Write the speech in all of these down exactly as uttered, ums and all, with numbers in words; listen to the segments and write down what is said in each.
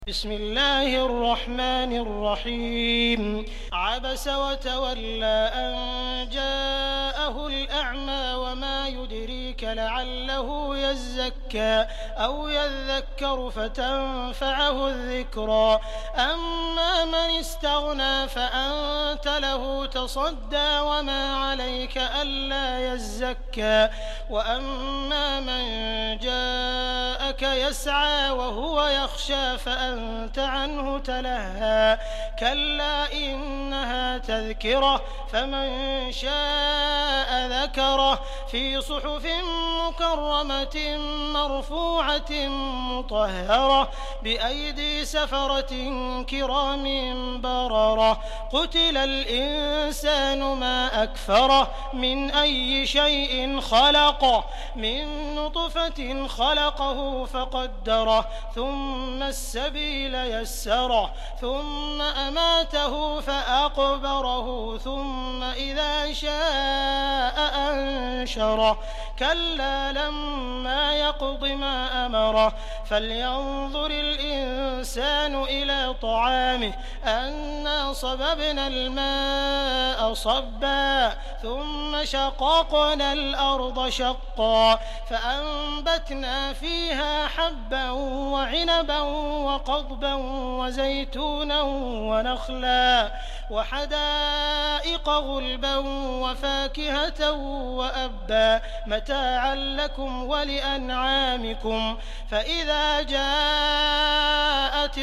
بسم الله الرحمن الرحيم عبس وتولى أن جاءه الأعمى وما يدريك لعله يزكى أو يذكر فتنفعه الذكرى أما من استغنى فأنت له تصدى وما عليك ألا يزكى وأما من جاءك يسعى وهو يخشى فأنت أنت عنه تلهى كلا إنها تذكرة فمن شاء ذكره في صحف مكرمة مرفوعة مطهرة بأيدي سفرة كرام بررة قتل الإنسان ما أكفره من أي شيء خلقه من نطفة خلقه فقدره ثم السبيل يسره ثم أماته فأقبره ثم إذا شاء أنشره كلا لما يقض ما أمره فلينظر الإنسان إلى طعامه أنا صببنا الماء صبا ثم شققنا الأرض شقا فأنبتنا فيها حبا وعنبا وقضبا وزيتونا ونخلا وحدائق غلبا وفاكهة وأبا متاعا لكم ولأنعامكم فإذا جاءت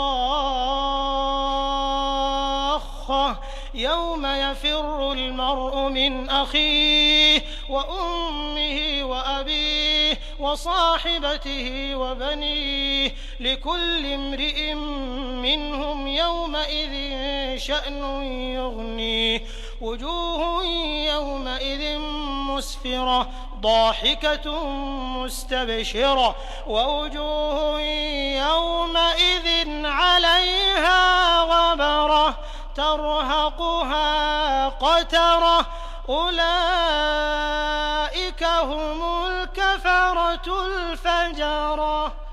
الصاخة يوم يفر المرء من أخيه وأمه وأبيه وصاحبته وبنيه لكل امرئ منهم يومئذ شأن يغنيه وجوه يومئذ مسفرة ضاحكة مستبشرة ووجوه يومئذ عليها غبرة ترهقها قترة أولئك هم الكفرة الفجرة.